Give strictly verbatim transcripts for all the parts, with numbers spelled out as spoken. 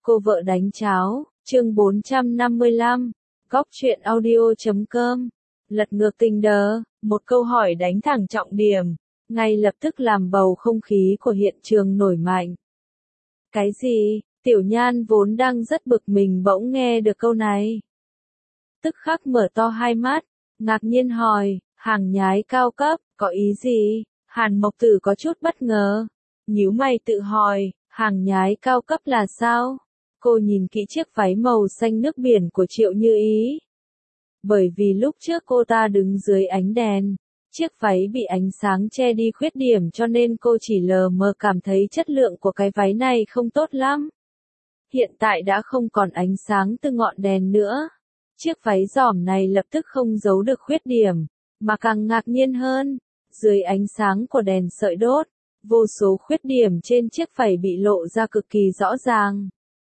Cô vợ đánh cháo, chương bốn trăm năm mươi lăm, góc truyện audio chấm com, lật ngược tình đờ, một câu hỏi đánh thẳng trọng điểm, ngay lập tức làm bầu không khí của hiện trường nổi mạnh. Cái gì? Tiểu Nhan vốn đang rất bực mình bỗng nghe được câu này. Tức khắc mở to hai mắt, ngạc nhiên hỏi, hàng nhái cao cấp, có ý gì? Hàn Mộc Tử có chút bất ngờ, nhíu mày tự hỏi, hàng nhái cao cấp là sao? Cô nhìn kỹ chiếc váy màu xanh nước biển của Triệu Như Ý. Bởi vì lúc trước cô ta đứng dưới ánh đèn, chiếc váy bị ánh sáng che đi khuyết điểm cho nên cô chỉ lờ mờ cảm thấy chất lượng của cái váy này không tốt lắm. Hiện tại đã không còn ánh sáng từ ngọn đèn nữa. Chiếc váy giỏm này lập tức không giấu được khuyết điểm, mà càng ngạc nhiên hơn, dưới ánh sáng của đèn sợi đốt, vô số khuyết điểm trên chiếc váy bị lộ ra cực kỳ rõ ràng.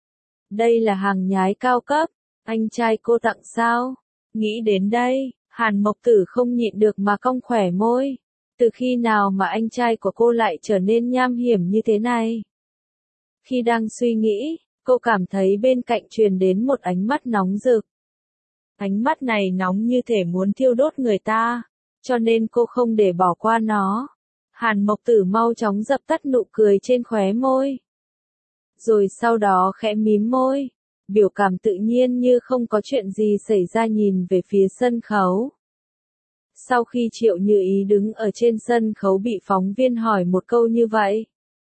Đây là hàng nhái cao cấp, anh trai cô tặng sao? Nghĩ đến đây, Hàn Mộc Tử không nhịn được mà cong khỏe môi. Từ khi nào mà anh trai của cô lại trở nên nham hiểm như thế này? Khi đang suy nghĩ, cô cảm thấy bên cạnh truyền đến một ánh mắt nóng rực. Ánh mắt này nóng như thể muốn thiêu đốt người ta, cho nên cô không để bỏ qua nó. Hàn Mộc Tử mau chóng dập tắt nụ cười trên khóe môi. Rồi sau đó khẽ mím môi, biểu cảm tự nhiên như không có chuyện gì xảy ra nhìn về phía sân khấu. Sau khi Triệu Như Ý đứng ở trên sân khấu bị phóng viên hỏi một câu như vậy,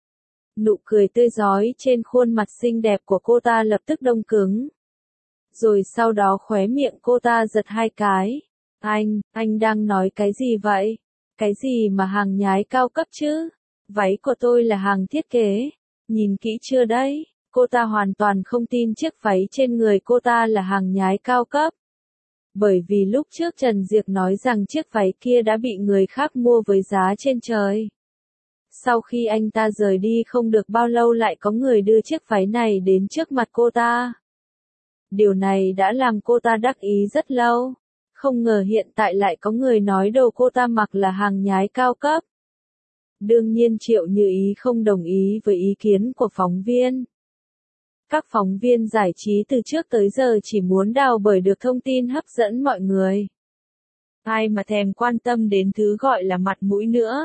nụ cười tươi rói trên khuôn mặt xinh đẹp của cô ta lập tức đông cứng. Rồi sau đó khóe miệng cô ta giật hai cái. Anh, anh đang nói cái gì vậy? Cái gì mà hàng nhái cao cấp chứ? Váy của tôi là hàng thiết kế. Nhìn kỹ chưa đấy? Cô ta hoàn toàn không tin chiếc váy trên người cô ta là hàng nhái cao cấp. Bởi vì lúc trước Trần Diệc nói rằng chiếc váy kia đã bị người khác mua với giá trên trời. Sau khi anh ta rời đi không được bao lâu lại có người đưa chiếc váy này đến trước mặt cô ta. Điều này đã làm cô ta đắc ý rất lâu. Không ngờ hiện tại lại có người nói đồ cô ta mặc là hàng nhái cao cấp. Đương nhiên Triệu Như Ý không đồng ý với ý kiến của phóng viên. Các phóng viên giải trí từ trước tới giờ chỉ muốn đào bởi được thông tin hấp dẫn mọi người. Ai mà thèm quan tâm đến thứ gọi là mặt mũi nữa.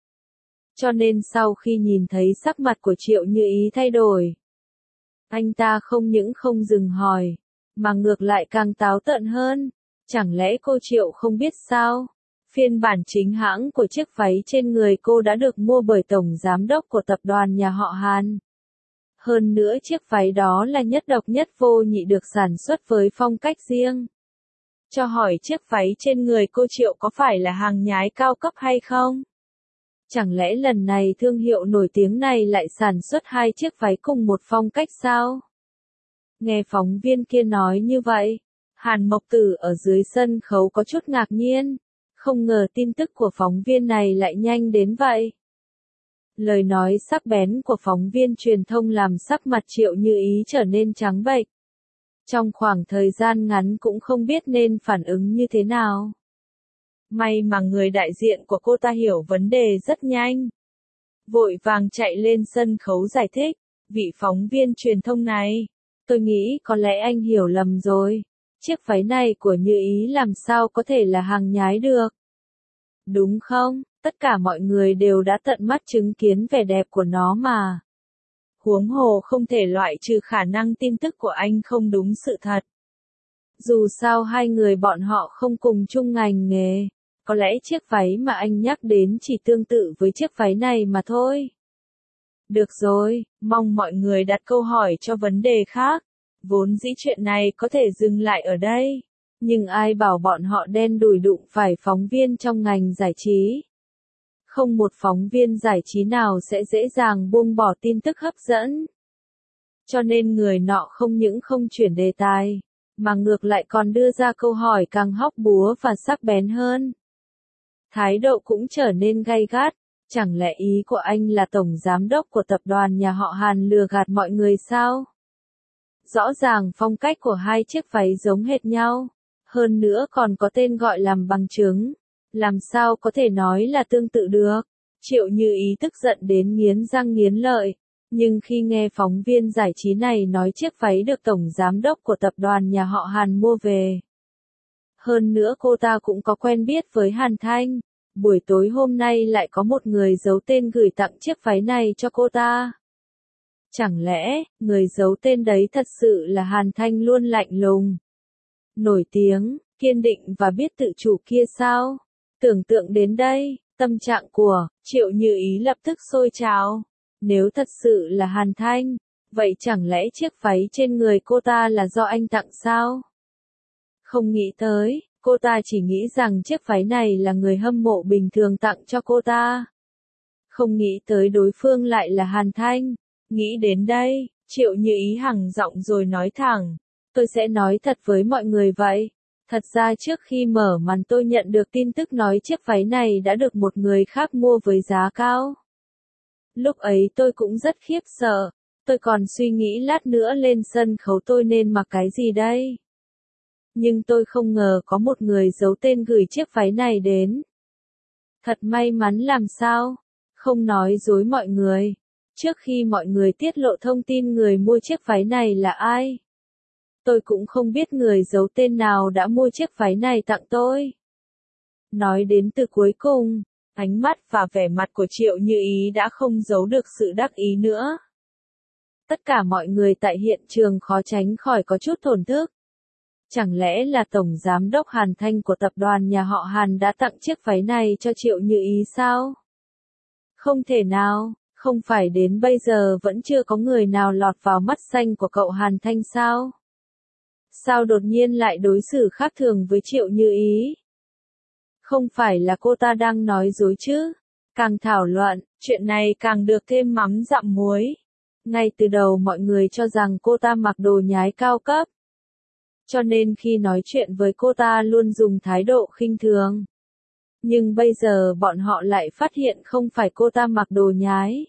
Cho nên sau khi nhìn thấy sắc mặt của Triệu Như Ý thay đổi, anh ta không những không dừng hỏi, mà ngược lại càng táo tợn hơn. Chẳng lẽ cô Triệu không biết sao? Phiên bản chính hãng của chiếc váy trên người cô đã được mua bởi tổng giám đốc của tập đoàn nhà họ Hàn. Hơn nữa chiếc váy đó là nhất độc nhất vô nhị được sản xuất với phong cách riêng. Cho hỏi chiếc váy trên người cô Triệu có phải là hàng nhái cao cấp hay không? Chẳng lẽ lần này thương hiệu nổi tiếng này lại sản xuất hai chiếc váy cùng một phong cách sao? Nghe phóng viên kia nói như vậy, Hàn Mộc Tử ở dưới sân khấu có chút ngạc nhiên, không ngờ tin tức của phóng viên này lại nhanh đến vậy. Lời nói sắc bén của phóng viên truyền thông làm sắc mặt Triệu Như Ý trở nên trắng bệch. Trong khoảng thời gian ngắn cũng không biết nên phản ứng như thế nào. May mà người đại diện của cô ta hiểu vấn đề rất nhanh. Vội vàng chạy lên sân khấu giải thích, vị phóng viên truyền thông này, tôi nghĩ có lẽ anh hiểu lầm rồi. Chiếc váy này của Như Ý làm sao có thể là hàng nhái được? Đúng không? Tất cả mọi người đều đã tận mắt chứng kiến vẻ đẹp của nó mà. Huống hồ không thể loại trừ khả năng tin tức của anh không đúng sự thật. Dù sao hai người bọn họ không cùng chung ngành nghề, có lẽ chiếc váy mà anh nhắc đến chỉ tương tự với chiếc váy này mà thôi. Được rồi, mong mọi người đặt câu hỏi cho vấn đề khác. Vốn dĩ chuyện này có thể dừng lại ở đây, nhưng ai bảo bọn họ đen đủi đụng phải phóng viên trong ngành giải trí. Không một phóng viên giải trí nào sẽ dễ dàng buông bỏ tin tức hấp dẫn. Cho nên người nọ không những không chuyển đề tài, mà ngược lại còn đưa ra câu hỏi càng hóc búa và sắc bén hơn. Thái độ cũng trở nên gay gắt, chẳng lẽ ý của anh là tổng giám đốc của tập đoàn nhà họ Hàn lừa gạt mọi người sao? Rõ ràng phong cách của hai chiếc váy giống hệt nhau, hơn nữa còn có tên gọi làm bằng chứng, làm sao có thể nói là tương tự được? Triệu Như Ý tức giận đến nghiến răng nghiến lợi, Nhưng khi nghe phóng viên giải trí này nói chiếc váy được tổng giám đốc của tập đoàn nhà họ Hàn mua về. Hơn nữa cô ta cũng có quen biết với Hàn Thanh. Buổi tối hôm nay lại có một người giấu tên gửi tặng chiếc váy này cho cô ta. Chẳng lẽ, người giấu tên đấy thật sự là Hàn Thanh luôn lạnh lùng, nổi tiếng, kiên định và biết tự chủ kia sao? Tưởng tượng đến đây, tâm trạng của Triệu Như Ý lập tức sôi trào. Nếu thật sự là Hàn Thanh, vậy chẳng lẽ chiếc váy trên người cô ta là do anh tặng sao? Không nghĩ tới, cô ta chỉ nghĩ rằng chiếc váy này là người hâm mộ bình thường tặng cho cô ta. Không nghĩ tới đối phương lại là Hàn Thanh. Nghĩ đến đây, Triệu Như Ý hằng giọng rồi nói thẳng. Tôi sẽ nói thật với mọi người vậy. Thật ra trước khi mở màn tôi nhận được tin tức nói chiếc váy này đã được một người khác mua với giá cao. Lúc ấy tôi cũng rất khiếp sợ. Tôi còn suy nghĩ lát nữa lên sân khấu tôi nên mặc cái gì đây. Nhưng tôi không ngờ có một người giấu tên gửi chiếc váy này đến. Thật may mắn làm sao? Không nói dối mọi người. Trước khi mọi người tiết lộ thông tin người mua chiếc váy này là ai, tôi cũng không biết người giấu tên nào đã mua chiếc váy này tặng tôi. Nói đến từ cuối cùng, ánh mắt và vẻ mặt của Triệu Như Ý đã không giấu được sự đắc ý nữa. Tất cả mọi người tại hiện trường khó tránh khỏi có chút thổn thức. Chẳng lẽ là Tổng Giám đốc Hàn Thanh của tập đoàn nhà họ Hàn đã tặng chiếc váy này cho Triệu Như Ý sao? Không thể nào, không phải đến bây giờ vẫn chưa có người nào lọt vào mắt xanh của cậu Hàn Thanh sao? Sao đột nhiên lại đối xử khác thường với Triệu Như Ý? Không phải là cô ta đang nói dối chứ? Càng thảo luận, chuyện này càng được thêm mắm dặm muối. Ngay từ đầu mọi người cho rằng cô ta mặc đồ nhái cao cấp. Cho nên khi nói chuyện với cô ta luôn dùng thái độ khinh thường. Nhưng bây giờ bọn họ lại phát hiện không phải cô ta mặc đồ nhái,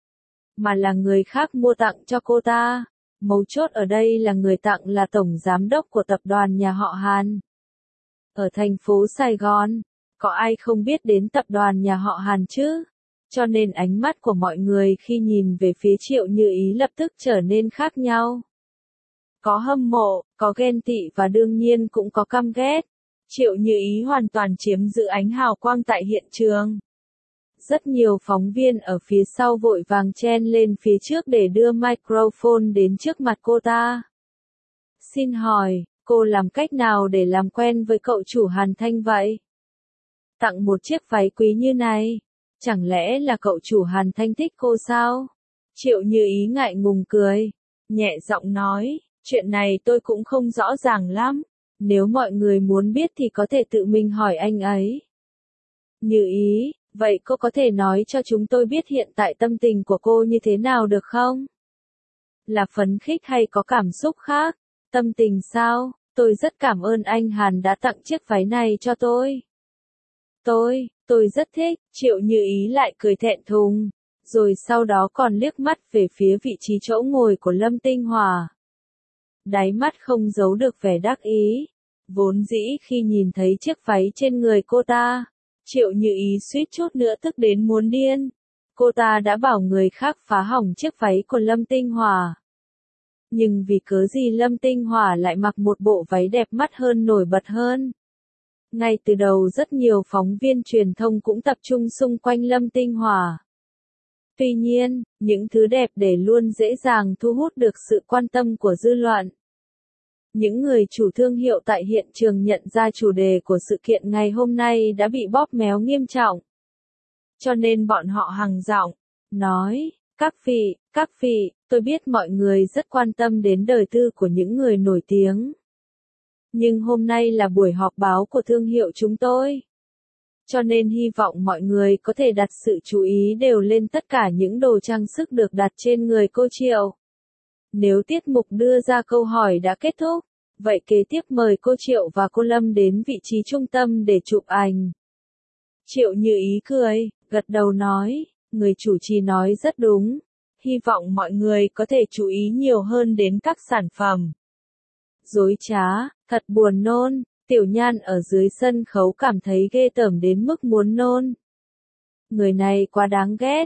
mà là người khác mua tặng cho cô ta. Mấu chốt ở đây là người tặng là tổng giám đốc của tập đoàn nhà họ Hàn. Ở thành phố Sài Gòn, có ai không biết đến tập đoàn nhà họ Hàn chứ? Cho nên ánh mắt của mọi người khi nhìn về phía Triệu Như Ý lập tức trở nên khác nhau. Có hâm mộ, có ghen tị và đương nhiên cũng có căm ghét. Triệu Như Ý hoàn toàn chiếm giữ ánh hào quang tại hiện trường. Rất nhiều phóng viên ở phía sau vội vàng chen lên phía trước để đưa microphone đến trước mặt cô ta. Xin hỏi, cô làm cách nào để làm quen với cậu chủ Hàn Thanh vậy? Tặng một chiếc váy quý như này, chẳng lẽ là cậu chủ Hàn Thanh thích cô sao? Triệu Như Ý ngại ngùng cười, nhẹ giọng nói, chuyện này tôi cũng không rõ ràng lắm. Nếu mọi người muốn biết thì có thể tự mình hỏi anh ấy. Như Ý, vậy cô có thể nói cho chúng tôi biết hiện tại tâm tình của cô như thế nào được không? Là phấn khích hay có cảm xúc khác? Tâm tình sao? Tôi rất cảm ơn anh Hàn đã tặng chiếc váy này cho tôi. Tôi, tôi rất thích. Triệu Như Ý lại cười thẹn thùng, rồi sau đó còn liếc mắt về phía vị trí chỗ ngồi của Lâm Tinh Hòa. Đáy mắt không giấu được vẻ đắc ý. Vốn dĩ khi nhìn thấy chiếc váy trên người cô ta, Triệu Như Ý suýt chút nữa tức đến muốn điên. Cô ta đã bảo người khác phá hỏng chiếc váy của Lâm Tinh Hòa. Nhưng vì cớ gì Lâm Tinh Hòa lại mặc một bộ váy đẹp mắt hơn nổi bật hơn. Ngay từ đầu rất nhiều phóng viên truyền thông cũng tập trung xung quanh Lâm Tinh Hòa. Tuy nhiên, những thứ đẹp để luôn dễ dàng thu hút được sự quan tâm của dư luận. Những người chủ thương hiệu tại hiện trường nhận ra chủ đề của sự kiện ngày hôm nay đã bị bóp méo nghiêm trọng. Cho nên bọn họ hằng giọng, nói, các vị, các vị, tôi biết mọi người rất quan tâm đến đời tư của những người nổi tiếng. Nhưng hôm nay là buổi họp báo của thương hiệu chúng tôi. Cho nên hy vọng mọi người có thể đặt sự chú ý đều lên tất cả những đồ trang sức được đặt trên người cô Triệu. Nếu tiết mục đưa ra câu hỏi đã kết thúc, vậy kế tiếp mời cô Triệu và cô Lâm đến vị trí trung tâm để chụp ảnh. Triệu Như Ý cười, gật đầu nói, người chủ trì nói rất đúng. Hy vọng mọi người có thể chú ý nhiều hơn đến các sản phẩm. Dối trá, thật buồn nôn. Tiểu Nhan ở dưới sân khấu cảm thấy ghê tởm đến mức muốn nôn. Người này quá đáng ghét.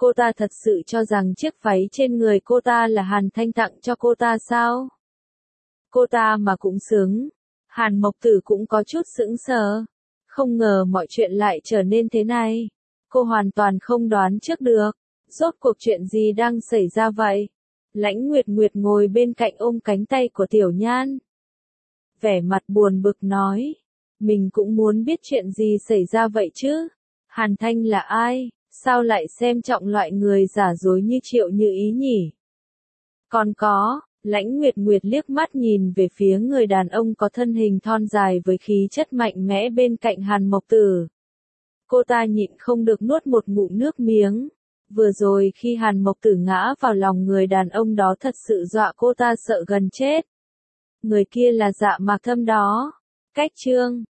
Cô ta thật sự cho rằng chiếc váy trên người cô ta là Hàn Thanh tặng cho cô ta sao? Cô ta mà cũng xứng. Hàn Mộc Tử cũng có chút sững sờ. Không ngờ mọi chuyện lại trở nên thế này. Cô hoàn toàn không đoán trước được. Rốt cuộc chuyện gì đang xảy ra vậy? Lãnh Nguyệt Nguyệt ngồi bên cạnh ôm cánh tay của Tiểu Nhan. Vẻ mặt buồn bực nói. Mình cũng muốn biết chuyện gì xảy ra vậy chứ. Hàn Thanh là ai? Sao lại xem trọng loại người giả dối như Triệu Như Ý nhỉ? Còn có, Lãnh Nguyệt Nguyệt liếc mắt nhìn về phía người đàn ông có thân hình thon dài với khí chất mạnh mẽ bên cạnh Hàn Mộc Tử. Cô ta nhịn không được nuốt một ngụm nước miếng. Vừa rồi khi Hàn Mộc Tử ngã vào lòng người đàn ông đó thật sự dọa cô ta sợ gần chết. Người kia là Dạ Mạc Thâm đó. Cách chương